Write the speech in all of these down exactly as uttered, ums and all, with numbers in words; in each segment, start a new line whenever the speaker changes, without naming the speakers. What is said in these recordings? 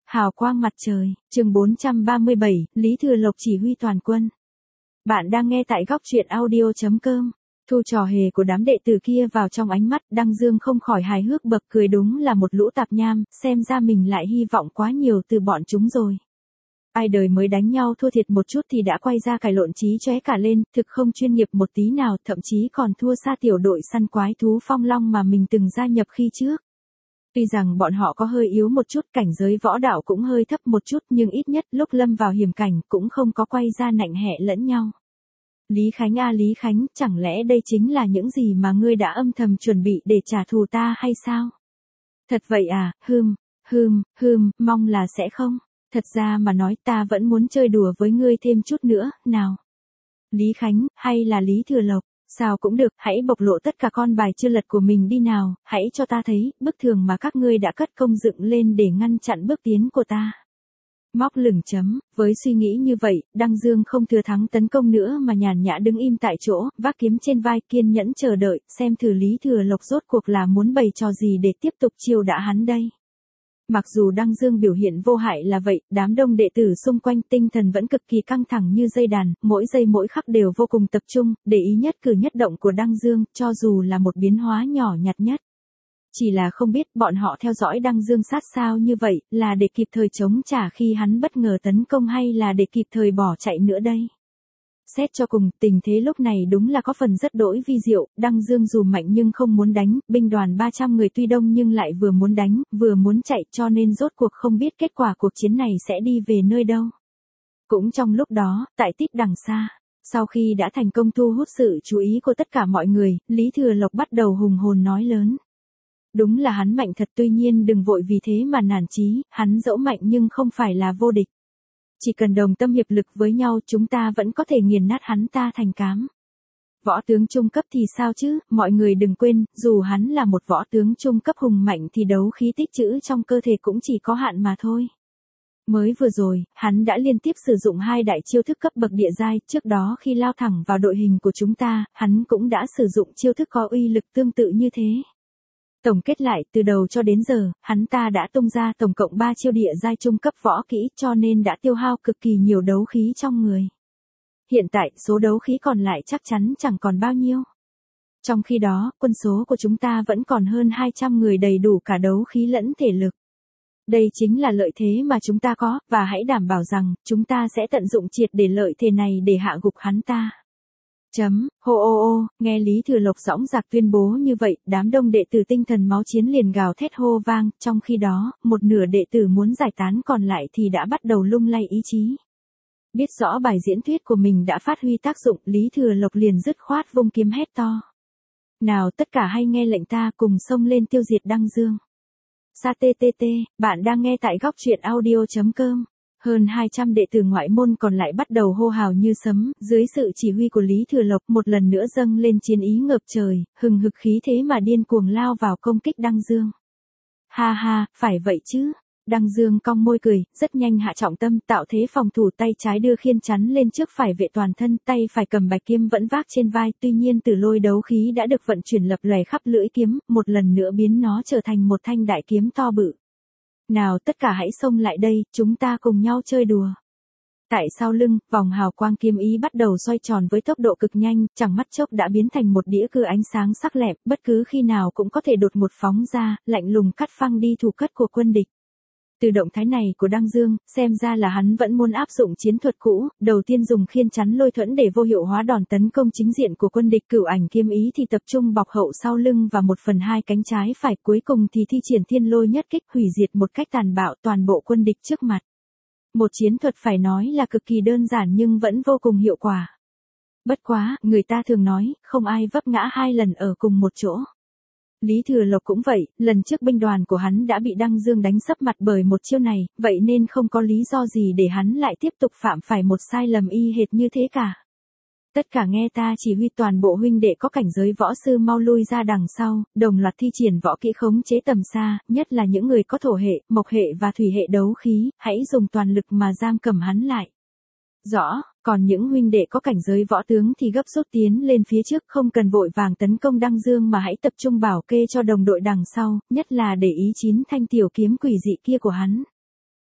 Hào quang mặt trời, chương bốn trăm ba mươi bảy, Lý Thừa Lộc chỉ huy toàn quân. Bạn đang nghe tại góc truyện audio chấm com. Thu trò hề của đám đệ tử kia vào trong ánh mắt, Đăng Dương không khỏi hài hước bật cười, đúng là một lũ tạp nham, xem ra mình lại hy vọng quá nhiều từ bọn chúng rồi. Ai đời mới đánh nhau thua thiệt một chút thì đã quay ra cải lộn trí chóe cả lên, thực không chuyên nghiệp một tí nào, thậm chí còn thua xa tiểu đội săn quái thú Phong Long mà mình từng gia nhập khi trước. Tuy rằng bọn họ có hơi yếu một chút, cảnh giới võ đạo cũng hơi thấp một chút, nhưng ít nhất lúc lâm vào hiểm cảnh cũng không có quay ra nạnh hẹ lẫn nhau. Lý Khánh a Lý Khánh, chẳng lẽ đây chính là những gì mà ngươi đã âm thầm chuẩn bị để trả thù ta hay sao? Thật vậy à, hừm, hừm, hừm, mong là sẽ không. Thật ra mà nói ta vẫn muốn chơi đùa với ngươi thêm chút nữa, nào. Lý Khánh, hay là Lý Thừa Lộc, sao cũng được, hãy bộc lộ tất cả con bài chưa lật của mình đi nào, hãy cho ta thấy, bức tường mà các ngươi đã cất công dựng lên để ngăn chặn bước tiến của ta. Móc lửng chấm, với suy nghĩ như vậy, Đăng Dương không thừa thắng tấn công nữa mà nhàn nhã đứng im tại chỗ, vác kiếm trên vai, kiên nhẫn chờ đợi, xem thử Lý Thừa Lộc rốt cuộc là muốn bày trò gì để tiếp tục chiêu đãi hắn đây. Mặc dù Đăng Dương biểu hiện vô hại là vậy, đám đông đệ tử xung quanh tinh thần vẫn cực kỳ căng thẳng như dây đàn, mỗi giây mỗi khắc đều vô cùng tập trung, để ý nhất cử nhất động của Đăng Dương, cho dù là một biến hóa nhỏ nhặt nhất. Chỉ là không biết bọn họ theo dõi Đăng Dương sát sao như vậy, là để kịp thời chống trả khi hắn bất ngờ tấn công hay là để kịp thời bỏ chạy nữa đây. Xét cho cùng, tình thế lúc này đúng là có phần rất đỗi vi diệu, Đăng Dương dù mạnh nhưng không muốn đánh, binh đoàn ba trăm người tuy đông nhưng lại vừa muốn đánh, vừa muốn chạy, cho nên rốt cuộc không biết kết quả cuộc chiến này sẽ đi về nơi đâu. Cũng trong lúc đó, tại tít đằng xa, sau khi đã thành công thu hút sự chú ý của tất cả mọi người, Lý Thừa Lộc bắt đầu hùng hồn nói lớn. Đúng là hắn mạnh thật, tuy nhiên đừng vội vì thế mà nản chí, hắn dẫu mạnh nhưng không phải là vô địch. Chỉ cần đồng tâm hiệp lực với nhau chúng ta vẫn có thể nghiền nát hắn ta thành cám. Võ tướng trung cấp thì sao chứ, mọi người đừng quên, dù hắn là một võ tướng trung cấp hùng mạnh thì đấu khí tích trữ trong cơ thể cũng chỉ có hạn mà thôi. Mới vừa rồi, hắn đã liên tiếp sử dụng hai đại chiêu thức cấp bậc địa giai, trước đó khi lao thẳng vào đội hình của chúng ta, hắn cũng đã sử dụng chiêu thức có uy lực tương tự như thế. Tổng kết lại, từ đầu cho đến giờ, hắn ta đã tung ra tổng cộng ba chiêu địa giai trung cấp võ kỹ, cho nên đã tiêu hao cực kỳ nhiều đấu khí trong người. Hiện tại, số đấu khí còn lại chắc chắn chẳng còn bao nhiêu. Trong khi đó, quân số của chúng ta vẫn còn hơn hai trăm người, đầy đủ cả đấu khí lẫn thể lực. Đây chính là lợi thế mà chúng ta có, và hãy đảm bảo rằng, chúng ta sẽ tận dụng triệt để lợi thế này để hạ gục hắn ta. Chấm, hô ô ô, nghe Lý Thừa Lộc dõng dạc tuyên bố như vậy, đám đông đệ tử tinh thần máu chiến liền gào thét hô vang, trong khi đó, một nửa đệ tử muốn giải tán còn lại thì đã bắt đầu lung lay ý chí. Biết rõ bài diễn thuyết của mình đã phát huy tác dụng, Lý Thừa Lộc liền dứt khoát vung kiếm hét to. Nào tất cả hãy nghe lệnh ta, cùng xông lên tiêu diệt Đăng Dương. Sa tê tê tê, bạn đang nghe tại góc truyện audio chấm com. Hơn hai trăm đệ tử ngoại môn còn lại bắt đầu hô hào như sấm, dưới sự chỉ huy của Lý Thừa Lộc một lần nữa dâng lên chiến ý ngập trời, hừng hực khí thế mà điên cuồng lao vào công kích Đăng Dương. Ha ha, phải vậy chứ. Đăng Dương cong môi cười, rất nhanh hạ trọng tâm, tạo thế phòng thủ, tay trái đưa khiên chắn lên trước phải vệ toàn thân, tay phải cầm bạch kiếm vẫn vác trên vai, tuy nhiên Tử Lôi đấu khí đã được vận chuyển lập lòe khắp lưỡi kiếm, một lần nữa biến nó trở thành một thanh đại kiếm to bự. Nào tất cả hãy xông lại đây, chúng ta cùng nhau chơi đùa. Tại sau lưng, vòng hào quang kiếm ý bắt đầu xoay tròn với tốc độ cực nhanh, chẳng mắt chốc đã biến thành một đĩa cưa ánh sáng sắc lẹm, bất cứ khi nào cũng có thể đột ngột phóng ra, lạnh lùng cắt phăng đi thủ cất của quân địch. Từ động thái này của Đăng Dương, xem ra là hắn vẫn muốn áp dụng chiến thuật cũ, đầu tiên dùng khiên chắn lôi thuẫn để vô hiệu hóa đòn tấn công chính diện của quân địch, cửu ảnh kiếm ý thì tập trung bọc hậu sau lưng và một phần hai cánh trái phải, cuối cùng thì thi triển thiên lôi nhất kích hủy diệt một cách tàn bạo toàn bộ quân địch trước mặt. Một chiến thuật phải nói là cực kỳ đơn giản nhưng vẫn vô cùng hiệu quả. Bất quá, người ta thường nói, không ai vấp ngã hai lần ở cùng một chỗ. Lý Thừa Lộc cũng vậy, lần trước binh đoàn của hắn đã bị Đăng Dương đánh sấp mặt bởi một chiêu này, vậy nên không có lý do gì để hắn lại tiếp tục phạm phải một sai lầm y hệt như thế cả. Tất cả nghe ta chỉ huy, toàn bộ huynh đệ có cảnh giới võ sư mau lui ra đằng sau, đồng loạt thi triển võ kỹ khống chế tầm xa, nhất là những người có thổ hệ, mộc hệ và thủy hệ đấu khí, hãy dùng toàn lực mà giam cầm hắn lại. Rõ, còn những huynh đệ có cảnh giới võ tướng thì gấp rút tiến lên phía trước, không cần vội vàng tấn công Đăng Dương mà hãy tập trung bảo kê cho đồng đội đằng sau, nhất là để ý chín thanh tiểu kiếm quỷ dị kia của hắn.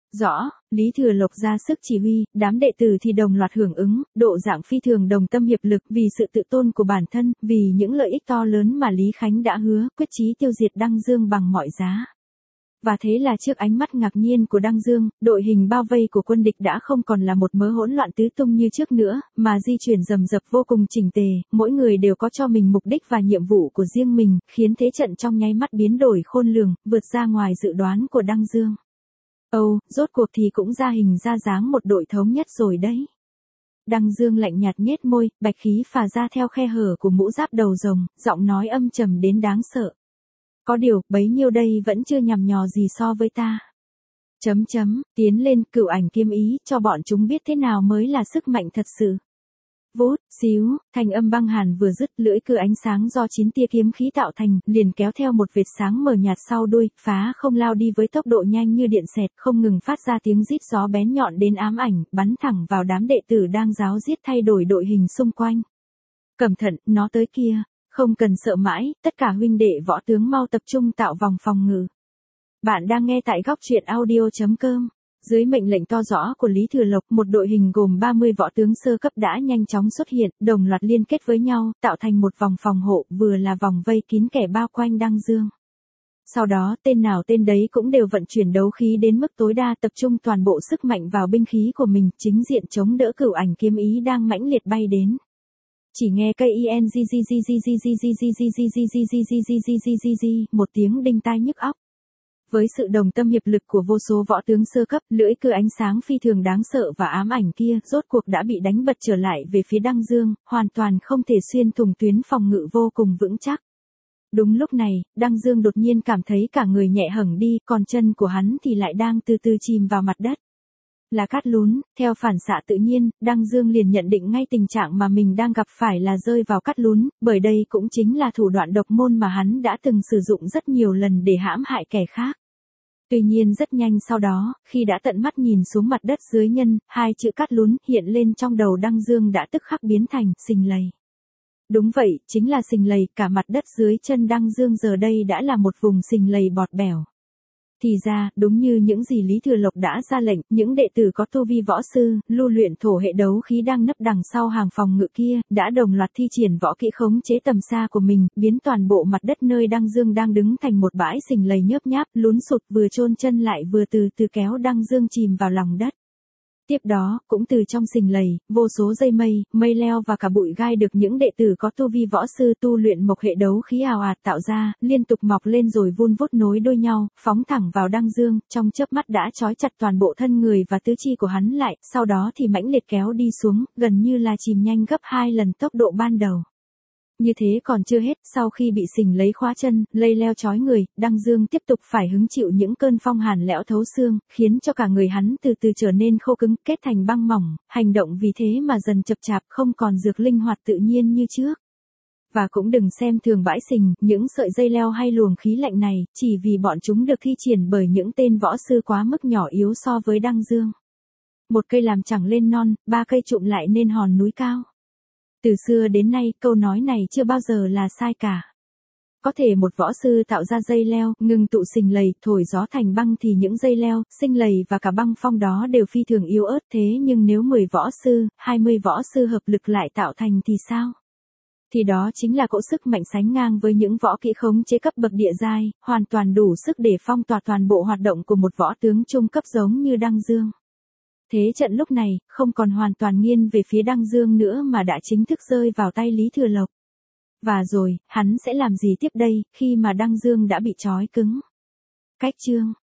Rõ, Lý Thừa Lộc ra sức chỉ huy, đám đệ tử thì đồng loạt hưởng ứng, độ dạng phi thường đồng tâm hiệp lực vì sự tự tôn của bản thân, vì những lợi ích to lớn mà Lý Khánh đã hứa, quyết chí tiêu diệt Đăng Dương bằng mọi giá. Và thế là trước ánh mắt ngạc nhiên của Đăng Dương, đội hình bao vây của quân địch đã không còn là một mớ hỗn loạn tứ tung như trước nữa, mà di chuyển rầm rập vô cùng chỉnh tề, mỗi người đều có cho mình mục đích và nhiệm vụ của riêng mình, khiến thế trận trong nháy mắt biến đổi khôn lường, vượt ra ngoài dự đoán của Đăng Dương. Âu, rốt cuộc thì cũng ra hình ra dáng một đội thống nhất rồi đấy. Đăng Dương lạnh nhạt nhếch môi, bạch khí phả ra theo khe hở của mũ giáp đầu rồng, giọng nói âm trầm đến đáng sợ. Có điều, bấy nhiêu đây vẫn chưa nhằm nhò gì so với ta. Chấm chấm, tiến lên, cửu ảnh kiếm ý, cho bọn chúng biết thế nào mới là sức mạnh thật sự. Vút, xíu, thanh âm băng hàn vừa dứt, lưỡi cưa ánh sáng do chín tia kiếm khí tạo thành, liền kéo theo một vệt sáng mờ nhạt sau đuôi, phá không lao đi với tốc độ nhanh như điện xẹt, không ngừng phát ra tiếng rít gió bén nhọn đến ám ảnh, bắn thẳng vào đám đệ tử đang ráo riết thay đổi đội hình xung quanh. Cẩn thận, nó tới kia, không cần sợ mãi, tất cả huynh đệ võ tướng mau tập trung tạo vòng phòng ngự. Bạn đang nghe tại góc truyện audio chấm com. Dưới mệnh lệnh to rõ của Lý Thừa Lộc, một đội hình gồm ba mươi võ tướng sơ cấp đã nhanh chóng xuất hiện, đồng loạt liên kết với nhau, tạo thành một vòng phòng hộ, vừa là vòng vây kín kẻ bao quanh Đăng Dương. Sau đó, tên nào tên đấy cũng đều vận chuyển đấu khí đến mức tối đa, tập trung toàn bộ sức mạnh vào binh khí của mình, chính diện chống đỡ cửu ảnh kiếm ý đang mãnh liệt bay đến. Chỉ nghe cây en g g g g g g g g g g g g g g g g một tiếng đinh tai nhức óc. Với sự đồng tâm hiệp lực của vô số võ tướng sơ cấp, lưỡi cưa ánh sáng phi thường đáng sợ và ám ảnh kia, rốt cuộc đã bị đánh bật trở lại về phía Đăng Dương, hoàn toàn không thể xuyên thủng tuyến phòng ngự vô cùng vững chắc. Đúng lúc này, Đăng Dương đột nhiên cảm thấy cả người nhẹ hẳn đi, còn chân của hắn thì lại đang từ từ chìm vào mặt đất. Là cát lún, theo phản xạ tự nhiên, Đăng Dương liền nhận định ngay tình trạng mà mình đang gặp phải là rơi vào cát lún, bởi đây cũng chính là thủ đoạn độc môn mà hắn đã từng sử dụng rất nhiều lần để hãm hại kẻ khác. Tuy nhiên rất nhanh sau đó, khi đã tận mắt nhìn xuống mặt đất dưới nhân, hai chữ cát lún hiện lên trong đầu Đăng Dương đã tức khắc biến thành sình lầy. Đúng vậy, chính là sình lầy, cả mặt đất dưới chân Đăng Dương giờ đây đã là một vùng sình lầy bọt bẻo. Thì ra, đúng như những gì Lý Thừa Lộc đã ra lệnh, những đệ tử có tu vi võ sư, lưu luyện thổ hệ đấu khí đang nấp đằng sau hàng phòng ngự kia, đã đồng loạt thi triển võ kỹ khống chế tầm xa của mình, biến toàn bộ mặt đất nơi Đăng Dương đang đứng thành một bãi sình lầy nhớp nháp, lún sụt, vừa chôn chân lại vừa từ từ kéo Đăng Dương chìm vào lòng đất. Tiếp đó, cũng từ trong sình lầy, vô số dây mây, mây leo và cả bụi gai được những đệ tử có tu vi võ sư tu luyện mộc hệ đấu khí ào ạt tạo ra, liên tục mọc lên rồi vun vút nối đuôi nhau, phóng thẳng vào Đăng Dương, trong chớp mắt đã trói chặt toàn bộ thân người và tứ chi của hắn lại, sau đó thì mãnh liệt kéo đi xuống, gần như là chìm nhanh gấp hai lần tốc độ ban đầu. Như thế còn chưa hết, sau khi bị sình lấy khóa chân, lây leo trói người, Đăng Dương tiếp tục phải hứng chịu những cơn phong hàn lẽo thấu xương, khiến cho cả người hắn từ từ trở nên khô cứng, kết thành băng mỏng, hành động vì thế mà dần chập chạp, không còn dược linh hoạt tự nhiên như trước. Và cũng đừng xem thường bãi sình, những sợi dây leo hay luồng khí lạnh này, chỉ vì bọn chúng được thi triển bởi những tên võ sư quá mức nhỏ yếu so với Đăng Dương. Một cây làm chẳng lên non, ba cây trụm lại nên hòn núi cao. Từ xưa đến nay, câu nói này chưa bao giờ là sai cả. Có thể một võ sư tạo ra dây leo, ngừng tụ sình lầy, thổi gió thành băng thì những dây leo, sinh lầy và cả băng phong đó đều phi thường yếu ớt, thế nhưng nếu mười võ sư, hai mươi võ sư hợp lực lại tạo thành thì sao? Thì đó chính là cỗ sức mạnh sánh ngang với những võ kỹ khống chế cấp bậc địa giai, hoàn toàn đủ sức để phong tỏa toàn bộ hoạt động của một võ tướng trung cấp giống như Đăng Dương. Thế trận lúc này, không còn hoàn toàn nghiêng về phía Đăng Dương nữa mà đã chính thức rơi vào tay Lý Thừa Lộc. Và rồi, hắn sẽ làm gì tiếp đây, khi mà Đăng Dương đã bị trói cứng? Cách chương